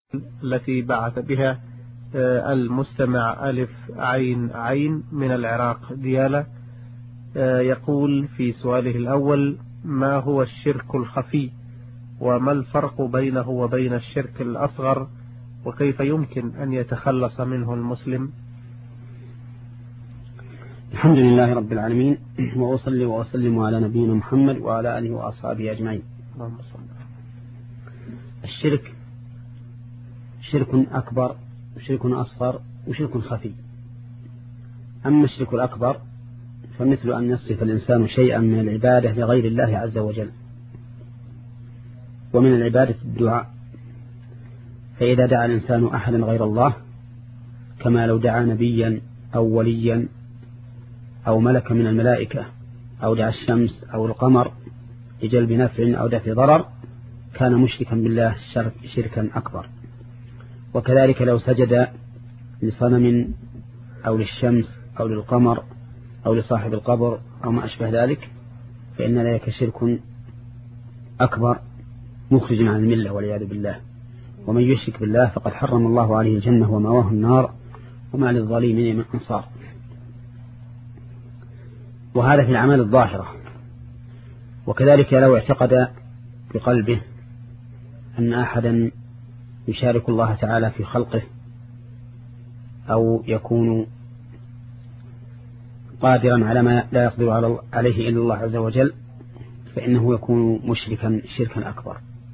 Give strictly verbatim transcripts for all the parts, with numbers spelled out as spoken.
التي بعث بها المستمع ألف عين عين من العراق ديالى، يقول في سؤاله الأول: ما هو الشرك الخفي، وما الفرق بينه وبين الشرك الأصغر، وكيف يمكن أن يتخلص منه المسلم؟ الحمد لله رب العالمين، وأصلي وأسلم على نبينا محمد وعلى آله وأصحابه أجمعين. الشرك شرك أكبر وشرك أصغر وشرك خفي. أما الشرك الأكبر فمثل أن يصرف الإنسان شيئا من العبادة لغير الله عز وجل، ومن العبادة الدعاء، فإذا دعا الإنسان أحدا غير الله كما لو دعا نبيا أو وليا أو ملك من الملائكة أو دعا الشمس أو القمر لجلب نفع أو دفع ضرر، كان مشركا بالله شركا أكبر. وكذلك لو سجد لصنم أو للشمس أو للقمر أو لصاحب القبر أو ما أشبه ذلك، فإن ذلك شرك أكبر مخرج عن الملة والعياذ بالله. ومن يشرك بالله فقد حرم الله عليه الجنة ومأواه النار وما للظالمين من أنصار. وهذا في الأعمال الظاهرة. وكذلك لو اعتقد بقلبه أن أحدا يشارك الله تعالى في خلقه أو يكون قادرا على ما لا يقدر عليه إلا الله عز وجل، فإنه يكون مشركا شركا أكبر.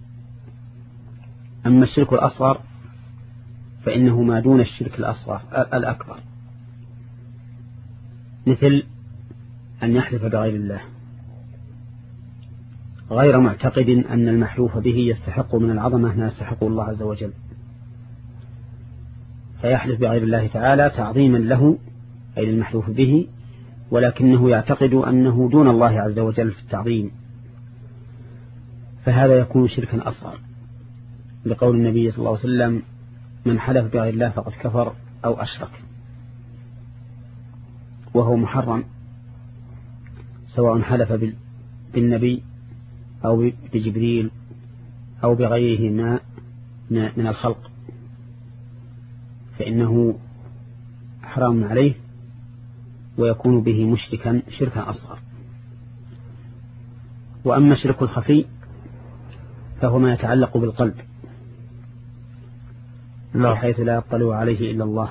أما الشرك الأصغر فإنه ما دون الشرك الأصغر الأكبر، مثل أن يحلف بغير الله غير معتقد أن المحلوف به يستحق من العظمة ما يستحقه الله عز وجل، فيحلف بغير الله تعالى تعظيما له أي المحلوف به، ولكنه يعتقد أنه دون الله عز وجل في التعظيم، فهذا يكون شركا أصغر، لقول النبي صلى الله عليه وسلم: من حلف بغير الله فقد كفر أو أشرك. وهو محرم سواء حلف بالنبي أو بجبريل أو بغيره ما من الخلق، فإنه حرام عليه ويكون به مشركا شركا أصغر. وأما الشرك الخفي فهو ما يتعلق بالقلب بحيث لا يطلع عليه إلا الله،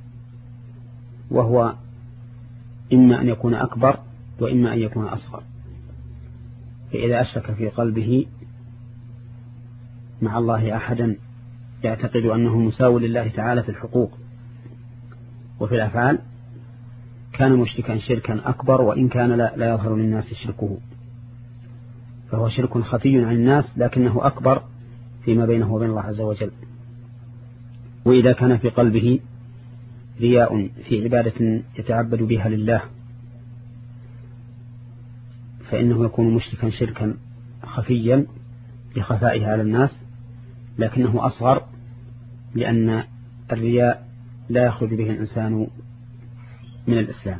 وهو إما أن يكون أكبر وإما أن يكون أصغر. فإذا أشرك في قلبه مع الله أحدا يعتقد أنه مساو لله تعالى في الحقوق وفي الأفعال، كان مشركا شركا أكبر، وإن كان لا, لا يظهر للناس شركه، فهو شرك خفي عن الناس لكنه أكبر فيما بينه وبين الله عز وجل. وإذا كان في قلبه رياء في عبادة يتعبد بها لله فإنه يكون مشركا شركا خفيا لخفائها على الناس، لكنه أصغر لأن الرياء لا يخرج به الإنسان من الإسلام.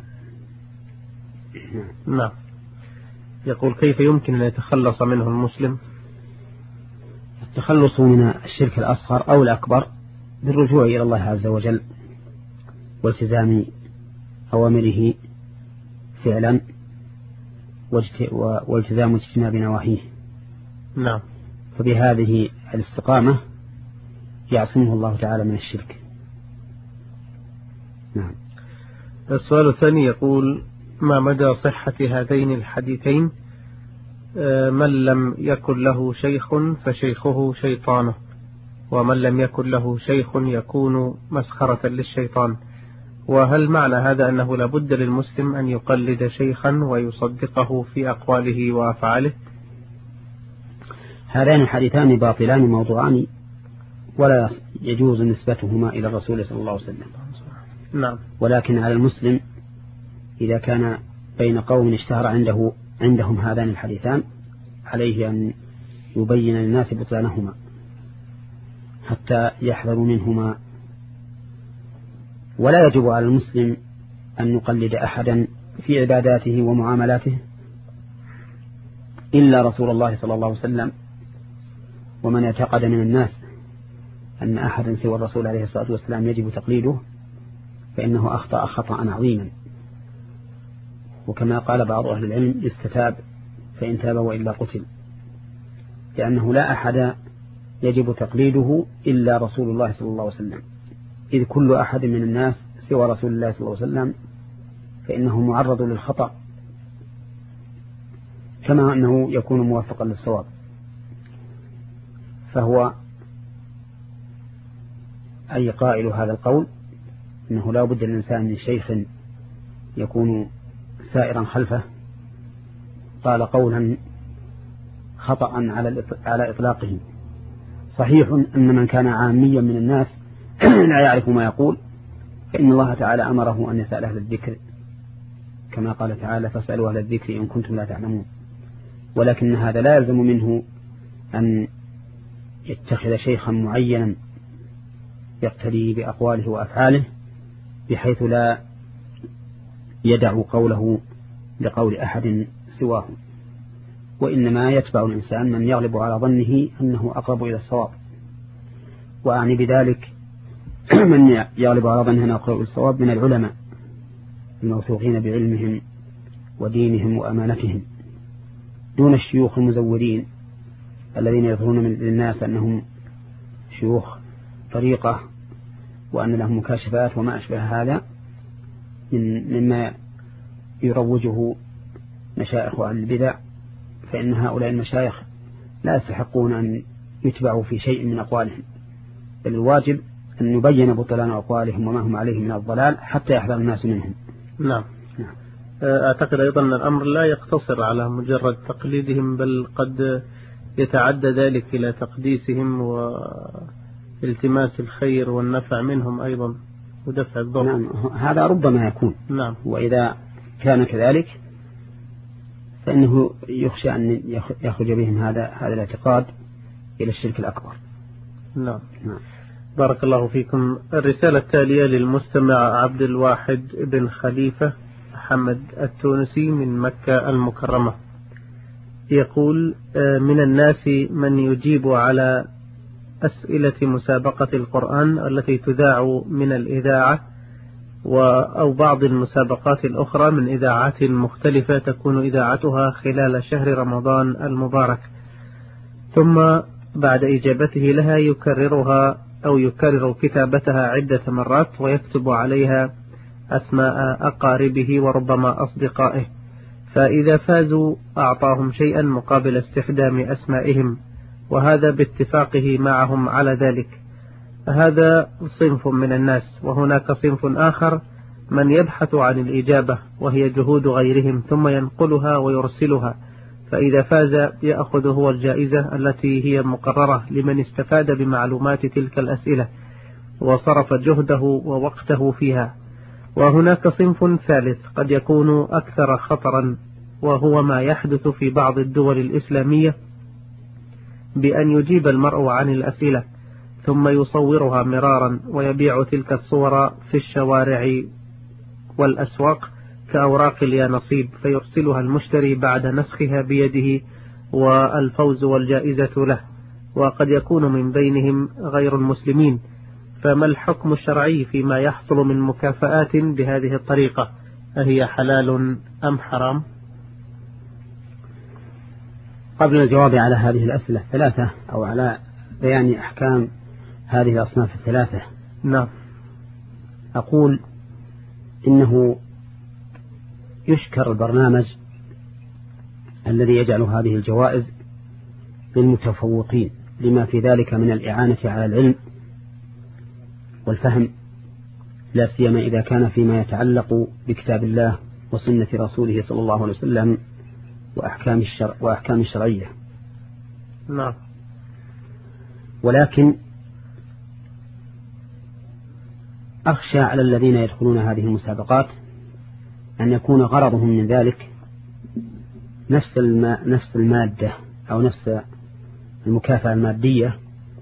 نعم. يقول: كيف يمكن أن يتخلص منه المسلم؟ التخلص من الشرك الأصغر أو الأكبر بالرجوع إلى الله عز وجل والتزام أوامره فعلا والتزام اجتناب نواهيه. نعم. فبهذه الاستقامة يعصمه الله تعالى من الشرك. نعم. السؤال الثاني يقول: ما مدى صحة هذين الحديثين: من لم يكن له شيخ فشيخه شيطانه، ومن لم يكن له شيخ يكون مسخرة للشيطان؟ وهل معنى هذا أنه لابد للمسلم أن يقلد شيخا ويصدقه في أقواله وأفعاله؟ هذان الحديثان باطلان موضوعان ولا يجوز نسبتهما إلى الرسول صلى الله عليه وسلم. نعم. ولكن على المسلم إذا كان بين قوم اشتهر عنده عندهم هذان الحديثان عليه أن يبين للناس بطلانهما حتى يحذروا منهما. ولا يجب على المسلم أن يقلد أحدا في عباداته ومعاملاته إلا رسول الله صلى الله عليه وسلم، ومن اعتقد من الناس أن أحدا سوى الرسول عليه الصلاة والسلام يجب تقليده فإنه أخطأ خطأ عظيما. وكما قال بعض أهل العلم استتاب فإن تاب وإلا قتل، لأنه لا أحد يجب تقليده إلا رسول الله صلى الله عليه وسلم، إذ كل أحد من الناس سوى رسول الله صلى الله عليه وسلم فإنه معرض للخطأ كما أنه يكون موافقا للصواب. فهو أي قائل هذا القول أنه لا بد للإنسان من شيخ يكون سائرا خلفه قال قولا خطأ على إطلاقه. صحيح أن من كان عاميا من الناس لا يعرف ما يقول فإن الله تعالى أمره أن يسأل أهل الذكر كما قال تعالى فاسألوا أهل الذكر إن كنتم لا تعلمون، ولكن هذا لا يلزم منه أن يتخذ شيخا معينا يقتدي بأقواله وأفعاله بحيث لا يدع قوله لقول أحد سواه، وإنما يتبع الإنسان من يغلب على ظنه أنه أقرب إلى الصواب. وأعني بذلك من يغلب على ظنه أنه أقرب إلى الصواب من العلماء الموثوقين بعلمهم ودينهم وأمانتهم، دون الشيوخ المزورين الذين يظهرون للناس أنهم شيوخ طريقة وأن لهم مكاشفات وما أشبه هذا مما يروجه مشايخ أهل البدع، فإن هؤلاء المشايخ لا يستحقون أن يتبعوا في شيء من أقوالهم، بل الواجب أن يبين بطلان أقوالهم وما هم عليه من الضلال حتى يحذر الناس منهم. نعم. نعم. أعتقد أيضا أن الأمر لا يقتصر على مجرد تقليدهم، بل قد يتعدى ذلك إلى تقديسهم والتماس الخير والنفع منهم أيضا ودفع الضر. نعم. هذا ربما يكون. نعم. وإذا كان كذلك فإنه يخشى أن يخرج بهم هذا هذا الاعتقاد إلى الشرك الأكبر. نعم. نعم. بارك الله فيكم. الرسالة التالية للمستمع عبد الواحد بن خليفة محمد التونسي من مكة المكرمة، يقول: من الناس من يجيب على أسئلة مسابقة القرآن التي تذاع من الإذاعة أو بعض المسابقات الأخرى من إذاعات مختلفة تكون إذاعتها خلال شهر رمضان المبارك، ثم بعد إجابته لها يكررها أو يكرر كتابتها عدة مرات ويكتب عليها أسماء أقاربه وربما أصدقائه، فإذا فازوا أعطاهم شيئا مقابل استخدام أسمائهم، وهذا باتفاقه معهم على ذلك. هذا صنف من الناس، وهناك صنف آخر من يبحث عن الإجابة وهي جهود غيرهم ثم ينقلها ويرسلها، فإذا فاز يأخذ هو الجائزة التي هي مقررة لمن استفاد بمعلومات تلك الأسئلة وصرف جهده ووقته فيها. وهناك صنف ثالث قد يكون أكثر خطرا، وهو ما يحدث في بعض الدول الإسلامية بأن يجيب المرء عن الأسئلة ثم يصورها مرارا ويبيع تلك الصور في الشوارع والأسواق كأوراق اليانصيب، فيرسلها المشتري بعد نسخها بيده والفوز والجائزة له، وقد يكون من بينهم غير المسلمين. فما الحكم الشرعي فيما يحصل من مكافآت بهذه الطريقة؟ أهي حلال أم حرام؟ قبل الجواب على هذه الأسئلة الثلاثة أو على بيان أحكام هذه الأصناف الثلاثة، نعم، أقول إنه يشكر البرنامج الذي يجعل هذه الجوائز للمتفوقين لما في ذلك من الإعانة على العلم والفهم، لا سيما إذا كان فيما يتعلق بكتاب الله وسنة رسوله صلى الله عليه وسلم وأحكام الشرع وأحكام الشرعية. نعم. ولكن أخشى على الذين يدخلون هذه المسابقات أن يكون غرضهم من ذلك نفس الما نفس المادة أو نفس المكافأة المادية،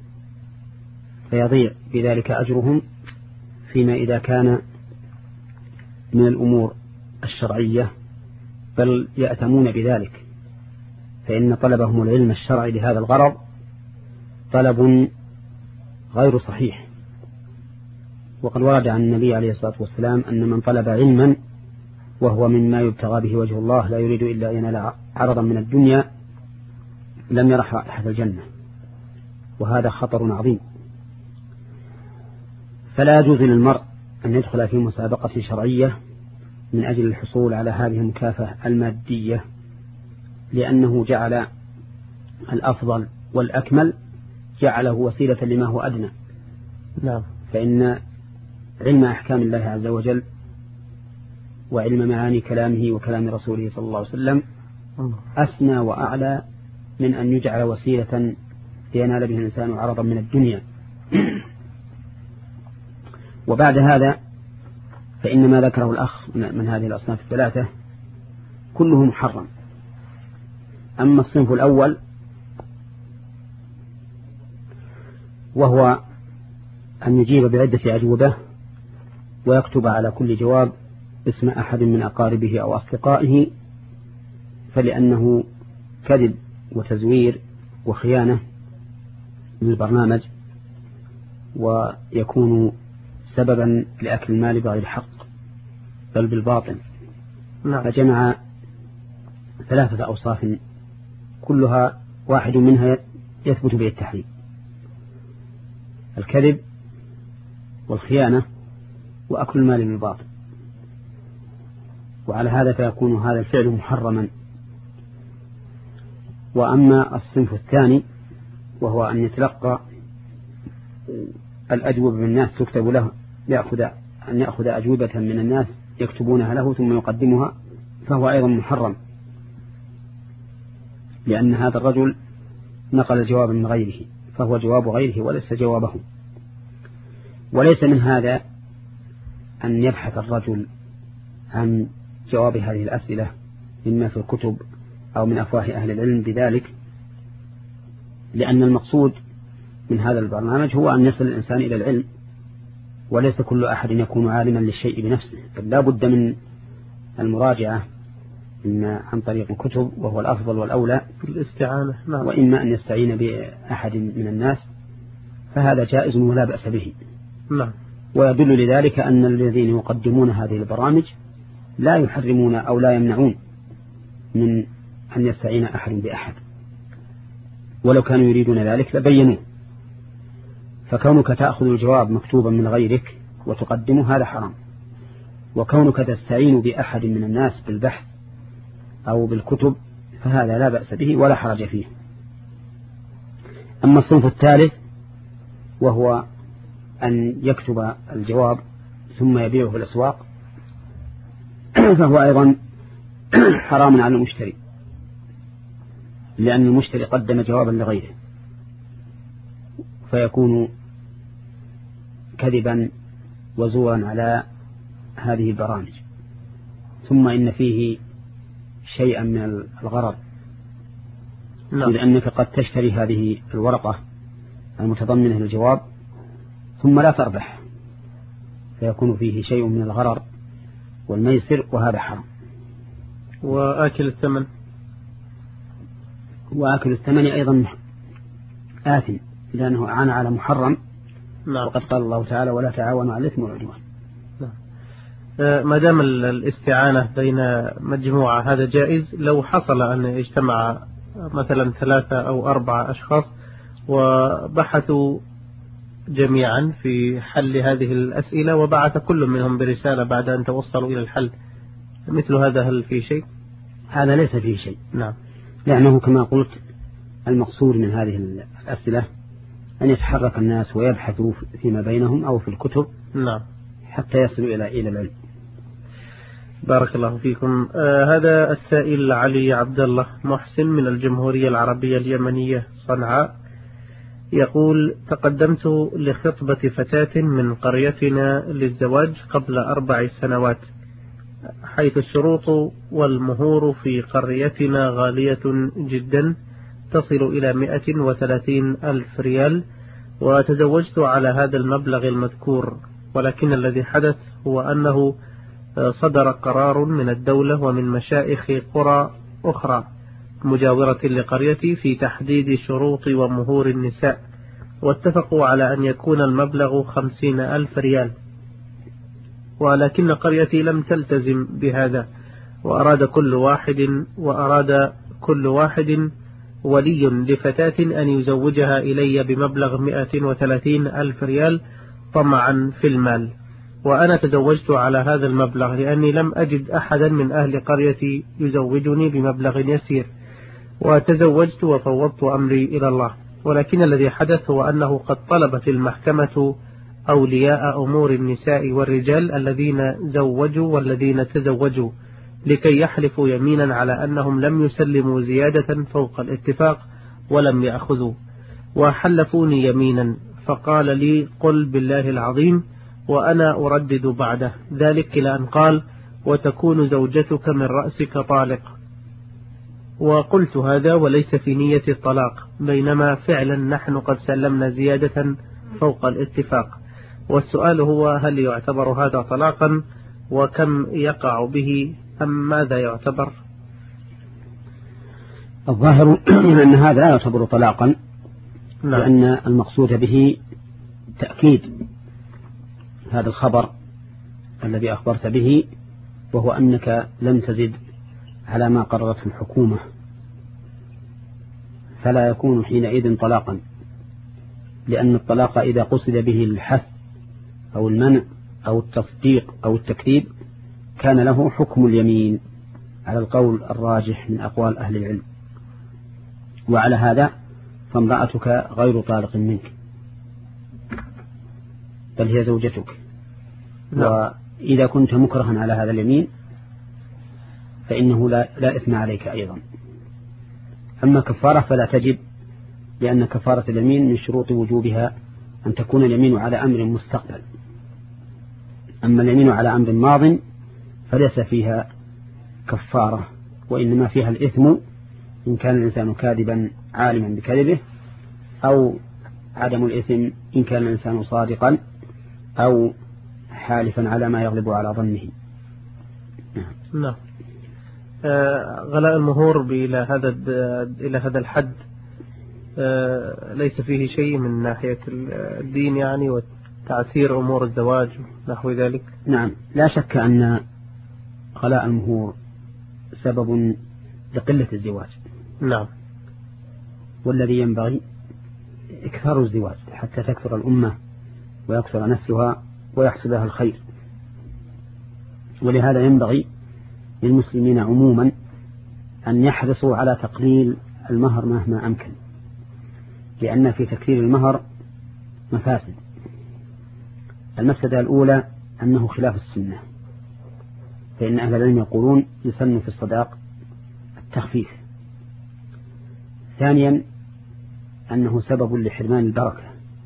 فيضيع بذلك أجرهم فيما إذا كان من الأمور الشرعية، بل يأتمون بذلك، فإن طلبهم العلم الشرعي لهذا الغرض طلب غير صحيح. وقد ورد عن النبي عليه الصلاة والسلام أن من طلب علما وهو مما يبتغى به وجه الله لا يريد إلا أن ينال عرضا من الدنيا لم يرح رائحة الجنة، وهذا خطر عظيم. فلا يجوز للمرء أن يدخل في مسابقة شرعية من أجل الحصول على هذه المكافأة المادية، لأنه جعل الأفضل والأكمل جعله وسيلة لما هو أدنى. نعم. فإن علم أحكام الله عز وجل وعلم معاني كلامه وكلام رسوله صلى الله عليه وسلم أسنى وأعلى من أن يجعل وسيلة لينال به الإنسان عرضا من الدنيا. وبعد هذا فإن ما ذكره الأخ من هذه الأصناف الثلاثة كله محرم. أما الصنف الأول وهو أن يجيب بعدة أجوبة ويكتب على كل جواب اسم أحد من أقاربه أو أصدقائه، فلأنه كذب وتزوير وخيانة للبرنامج، ويكون سببا لأكل المال بغير حق بل بالباطل. نعم. فجمع ثلاثة أوصاف كلها واحد منها يثبت به التحريم: الكذب والخيانة وأكل المال بالباطل. وعلى هذا فيكون هذا الفعل محرما. وأما الصنف الثاني وهو أن يتلقى الأجوبة من الناس تكتب له، يأخذ أن يأخذ أجوبة من الناس يكتبونها له ثم يقدمها، فهو أيضا محرم، لأن هذا الرجل نقل الجواب من غيره، فهو جواب غيره وليس جوابه. وليس من هذا أن يبحث الرجل عن جواب هذه الأسئلة مما في الكتب أو من أفواه أهل العلم بذلك، لأن المقصود من هذا البرنامج هو أن يصل الإنسان إلى العلم، وليس كل أحد يكون عالما للشيء بنفسه، بل لا بد من المراجعة إما عن طريق الكتب وهو الأفضل والأولى بالاستعانة، نعم. وإما أن يستعين بأحد من الناس، فهذا جائز ولا بأس به. نعم. ويدل لذلك أن الذين يقدمون هذه البرامج لا يحرمون أو لا يمنعون من أن يستعين أحد بأحد، ولو كانوا يريدون ذلك لبينوه. فكونك تأخذ الجواب مكتوبا من غيرك وتقدمه هذا حرام، وكونك تستعين بأحد من الناس بالبحث أو بالكتب فهذا لا بأس به ولا حرج فيه. أما الصنف الثالث وهو أن يكتب الجواب ثم يبيعه في الأسواق فهو أيضا حرام على المشتري، لأن المشتري قدم جوابا لغيره، فيكون كذبا وزورا على هذه البرامج. ثم إن فيه شيئا من الغرض، لأنك قد تشتري هذه الورقة المتضمنة للجواب ثم لا تربح، فيكون فيه شيء من الغرر والميسر، وهذا حرام. وآكل الثمن وآكل الثمن أيضا آثم، لأنه أعان على محرم. نعم. وقد قال الله تعالى: ولا تعاونوا على الإثم والعدوان. نعم. ما دام الاستعانة بين مجموعة هذا جائز. لو حصل أن يجتمع مثلا ثلاثة أو أربعة أشخاص وبحثوا جميعا في حل هذه الأسئلة وبعث كل منهم برسالة بعد أن توصلوا إلى الحل، مثل هذا هل في شيء؟ هذا ليس فيه شيء. نعم. لأنه كما قلت المقصود من هذه الأسئلة أن يتحرك الناس ويبحثوا فيما بينهم أو في الكتب. نعم. حتى يصلوا إلى إلى العلم. بارك الله فيكم. آه هذا السائل علي عبد الله محسن من الجمهورية العربية اليمنية صنعاء يقول: تقدمت لخطبة فتاة من قريتنا للزواج قبل أربع سنوات، حيث الشروط والمهور في قريتنا غالية جدا تصل إلى مئة وثلاثين ألف ريال، وتزوجت على هذا المبلغ المذكور، ولكن الذي حدث هو أنه صدر قرار من الدولة ومن مشائخ قرى أخرى مجاورة لقريتي في تحديد شروط ومهور النساء، واتفقوا على أن يكون المبلغ خمسين ألف ريال، ولكن قريتي لم تلتزم بهذا، وأراد كل واحد وأراد كل واحد ولي لفتاة أن يزوجها إلي بمبلغ مئة وثلاثين ألف ريال طمعا في المال، وأنا تزوجت على هذا المبلغ لأني لم أجد أحدا من أهل قريتي يزوجني بمبلغ يسير، وتزوجت وفوضت أمري إلى الله. ولكن الذي حدث هو أنه قد طلبت المحكمة أولياء أمور النساء والرجال الذين زوجوا والذين تزوجوا لكي يحلفوا يمينا على أنهم لم يسلموا زيادة فوق الاتفاق ولم يأخذوا، وحلفوني يمينا، فقال لي قل بالله العظيم، وأنا أردد بعده ذلك إلى أن قال وتكون زوجتك من رأسك طالق، وقلت هذا وليس في نية الطلاق، بينما فعلا نحن قد سلمنا زيادة فوق الاتفاق. والسؤال هو هل يعتبر هذا طلاقا، وكم يقع به، أم ماذا يعتبر؟ الظاهر أن هذا لا يعتبر طلاقا، نعم. لأن المقصود به تأكيد هذا الخبر الذي أخبرت به، وهو أنك لم تزد على ما قررته الحكومة، فلا يكون حينئذ طلاقا، لأن الطلاق إذا قصد به الحث أو المنع أو التصديق أو التكذيب كان له حكم اليمين على القول الراجح من أقوال أهل العلم. وعلى هذا فامرأتك غير طالق منك، بل هي زوجتك. لا. وإذا كنت مكرها على هذا اليمين فإنه لا, لا إثم عليك أيضا. أما كفارة فلا تجب، لأن كفارة اليمين من شروط وجوبها أن تكون اليمين على أمر مستقبل. أما اليمين على أمر ماض فليس فيها كفارة، وإنما فيها الإثم إن كان الإنسان كاذبا عالما بكذبه، أو عدم الإثم إن كان الإنسان صادقا أو حالفا على ما يغلب على ظنه. نعم. آه غلاء المهور إلى هذا إلى هذا الحد آه ليس فيه شيء من ناحية الدين يعني، وتعسير أمور الزواج نحو ذلك. نعم، لا شك أن غلاء المهور سبب لقلة الزواج. نعم. والذي ينبغي إكثار الزواج حتى تكثر الأمة ويكثر نسلها ويحصل لها الخير. ولهذا ينبغي للمسلمين عموما أن يحرصوا على تقليل المهر مهما أمكن، لأن في تكثير المهر مفاسد. المفسدة الأولى أنه خلاف السنة، فإن أهل العلم يقولون يسن في الصداق التخفيف. ثانيا أنه سبب لحرمان البركة،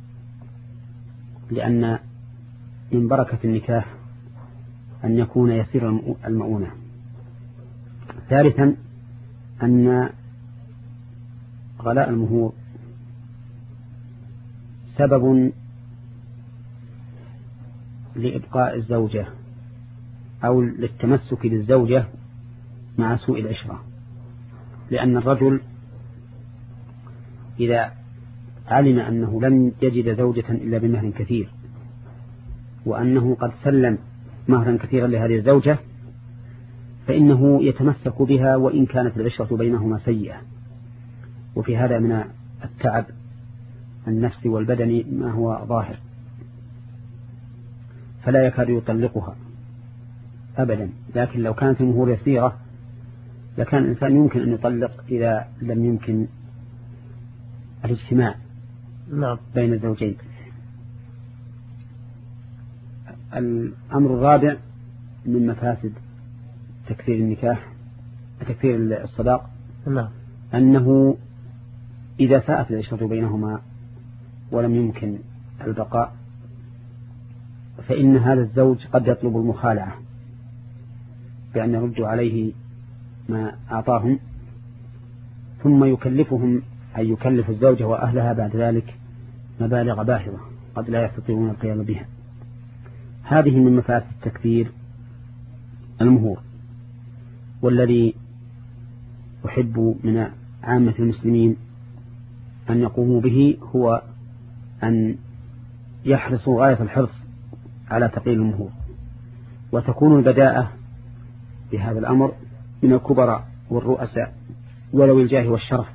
لأن من بركة النكاح أن يكون يسير المؤونة. ثالثا أن غلاء المهور سبب لإبقاء الزوجة أو للتمسك بالزوجة مع سوء العشرة، لأن الرجل إذا علم أنه لم يجد زوجة إلا بمهر كثير، وأنه قد سلم مهرا كثيرا لهذه الزوجة، فإنه يتمسك بها وإن كانت العشرة بينهما سيئة. وفي هذا من التعب النفسي والبدني ما هو ظاهر، فلا يكاد يطلقها أبدا. لكن لو كانت المهور يسيرة لكان الإنسان يمكن أن يطلق إذا لم يمكن الاجتماع نعم. بين الزوجين. الأمر الرابع من مفاسد تكثير النكاح تكثير الصداق نعم. أنه إذا ساءت العشرة بينهما ولم يمكن البقاء فإن هذا الزوج قد يطلب المخالعة بأن يردوا عليه ما أعطاهم، ثم يكلفهم أي يكلف الزوجة وأهلها بعد ذلك مبالغ باهظة قد لا يستطيعون القيام بها. هذه من مفاسد تكثير المهور. والذي أحب من عامة المسلمين أن يقوموا به هو أن يحرصوا غاية الحرص على تقليل المهور، وتكون البداءة بهذا الأمر من الكبراء والرؤساء وذوي الجاه والشرف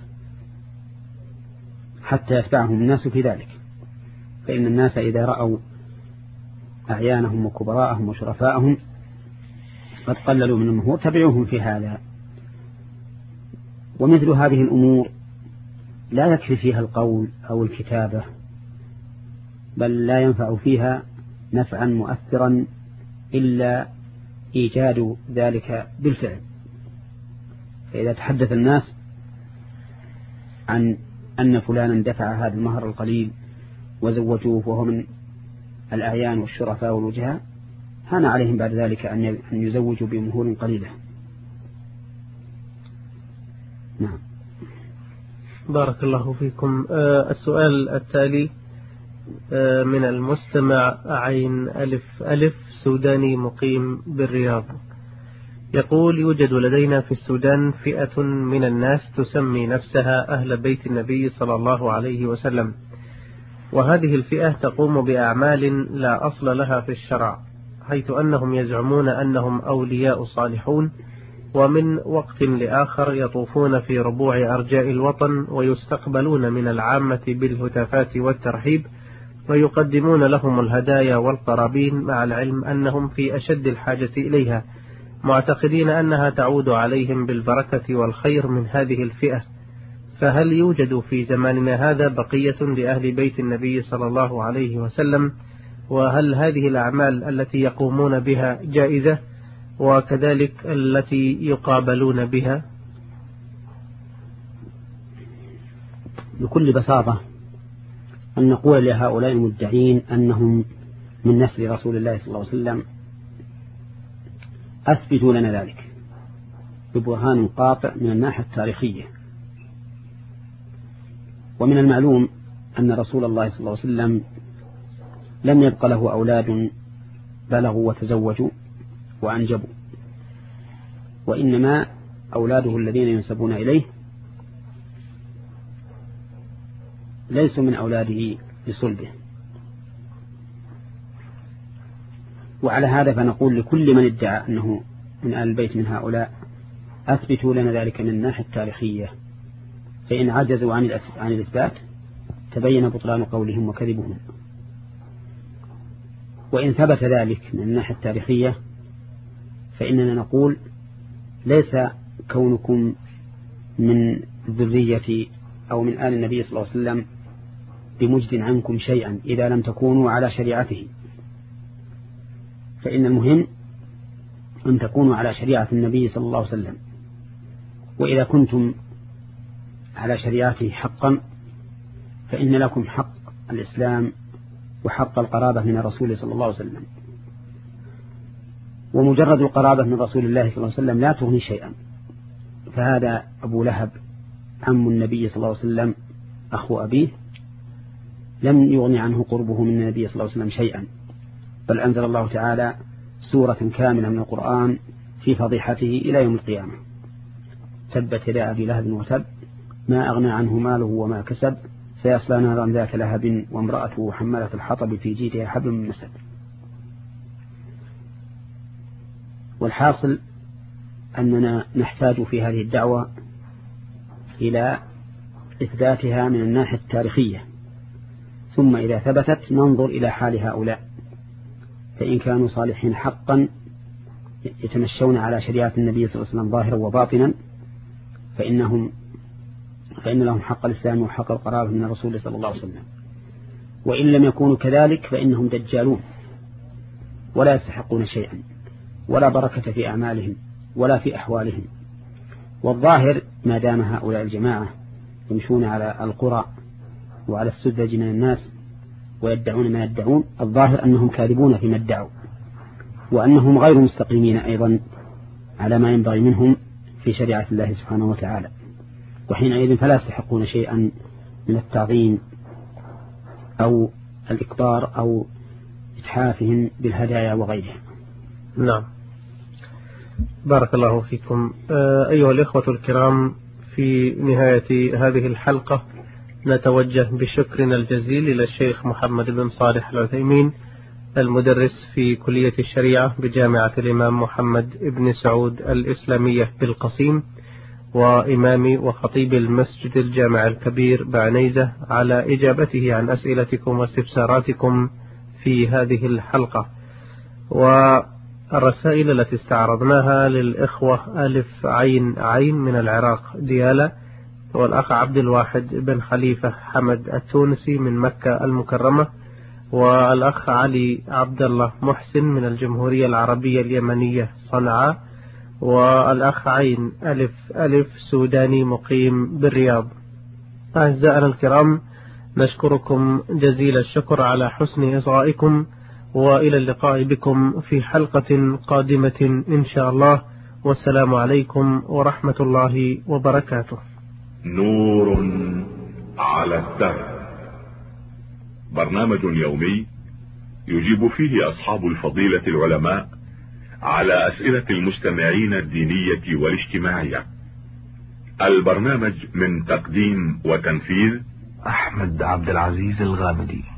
حتى يتبعهم الناس في ذلك، فإن الناس إذا رأوا أعيانهم وكبراءهم وشرفاءهم قد قللوا من المهور تبعوهم في هذا. ومثل هذه الأمور لا يكفي فيها القول أو الكتابة، بل لا ينفع فيها نفعا مؤثرا إلا إيجاد ذلك بالفعل. فإذا تحدث الناس عن أن فلانا دفع هذا المهر القليل وزوجوه وهو من الأعيان والشرفاء والوجهاء، هان عليهم بعد ذلك أن يزوجوا بمهور قليلة. نعم. بارك الله فيكم. آه السؤال التالي آه من المستمع عين ألف ألف سوداني مقيم بالرياض، يقول: يوجد لدينا في السودان فئة من الناس تسمي نفسها أهل بيت النبي صلى الله عليه وسلم، وهذه الفئة تقوم بأعمال لا أصل لها في الشرع، حيث أنهم يزعمون أنهم أولياء صالحون، ومن وقت لآخر يطوفون في ربوع أرجاء الوطن ويستقبلون من العامة بالهتافات والترحيب، ويقدمون لهم الهدايا والقرابين، مع العلم أنهم في أشد الحاجة إليها، معتقدين أنها تعود عليهم بالبركة والخير من هذه الفئة. فهل يوجد في زماننا هذا بقية لأهل بيت النبي صلى الله عليه وسلم؟ وهل هذه الأعمال التي يقومون بها جائزة، وكذلك التي يقابلون بها؟ بكل بساطة أن نقول لهؤلاء المدعين أنهم من نسل رسول الله صلى الله عليه وسلم أثبتوا لنا ذلك ببرهان قاطع من الناحية التاريخية. ومن المعلوم أن رسول الله صلى الله عليه وسلم لم يبق له أولاد بلغوا وتزوجوا وأنجبوا، وإنما أولاده الذين ينسبون إليه ليسوا من أولاده لصلبه. وعلى هذا فنقول لكل من ادعى أنه من آل البيت من هؤلاء: أثبتوا لنا ذلك من الناحية التاريخية، فإن عجزوا عن الإثبات تبين بطلان قولهم وكذبهم. وإن ثبت ذلك من الناحية التاريخية فإننا نقول: ليس كونكم من ذرية أو من آل النبي صلى الله عليه وسلم بمجد عنكم شيئا إذا لم تكونوا على شريعته، فإن المهم أن تكونوا على شريعة النبي صلى الله عليه وسلم. وإذا كنتم على شريعته حقا فإن لكم حق الإسلام وحق القرابة من الرسول صلى الله عليه وسلم. ومجرد القرابة من رسول الله صلى الله عليه وسلم لا تغني شيئا، فهذا أبو لهب عم النبي صلى الله عليه وسلم أخو أبيه لم يغني عنه قربه من النبي صلى الله عليه وسلم شيئا، بل أنزل الله تعالى سورة كاملة من القرآن في فضيحته إلى يوم القيامة: تبت يدا أبي لهب وتب ما أغنى عنه ماله وما كسب سيصلى نارا ذات لهب وامرأته حمالة الحطب في جيدها حبل من مسد. والحاصل أننا نحتاج في هذه الدعوة إلى إثباتها من الناحية التاريخية، ثم إذا ثبتت ننظر إلى حال هؤلاء، فإن كانوا صالحين حقا يتمشون على شريعة النبي صلى الله عليه وسلم ظاهرا وباطنا فإنهم فإن لهم حق الإسلام وحق القرابة من الرسول صلى الله عليه وسلم. وإن لم يكونوا كذلك فإنهم دجالون ولا يستحقون شيئا، ولا بركة في أعمالهم ولا في أحوالهم. والظاهر ما دام هؤلاء الجماعة يمشون على القرى وعلى السذج من الناس ويدعون ما يدعون، الظاهر أنهم كاذبون فيما ادعوا، وأنهم غير مستقيمين أيضا على ما ينبغي منهم في شريعة الله سبحانه وتعالى، وحينئذ فلا يستحقون شيئا من التعظيم أو الإكبار أو إتحافهم بالهدايا وغيرها. نعم، بارك الله فيكم. أيها الإخوة الكرام، في نهاية هذه الحلقة نتوجه بشكرنا الجزيل إلى الشيخ محمد بن صالح العثيمين المدرس في كلية الشريعة بجامعة الإمام محمد بن سعود الإسلامية بالقصيم، وإمام وخطيب المسجد الجامع الكبير بعنيزة، على إجابته عن أسئلتكم واستفساراتكم في هذه الحلقة. والرسائل التي استعرضناها للإخوة ألف عين عين من العراق ديالى، والأخ عبد الواحد بن خليفة حمد التونسي من مكة المكرمة، والأخ علي عبد الله محسن من الجمهورية العربية اليمنية صنعاء، والأخ عين ألف ألف سوداني مقيم بالرياض. أعزائنا الكرام، نشكركم جزيل الشكر على حسن إصغائكم، وإلى اللقاء بكم في حلقة قادمة إن شاء الله، والسلام عليكم ورحمة الله وبركاته. نور على الدرب، برنامج يومي يجيب فيه أصحاب الفضيلة العلماء على أسئلة المستمعين الدينية والاجتماعية. البرنامج من تقديم وتنفيذ أحمد عبد العزيز الغامدي.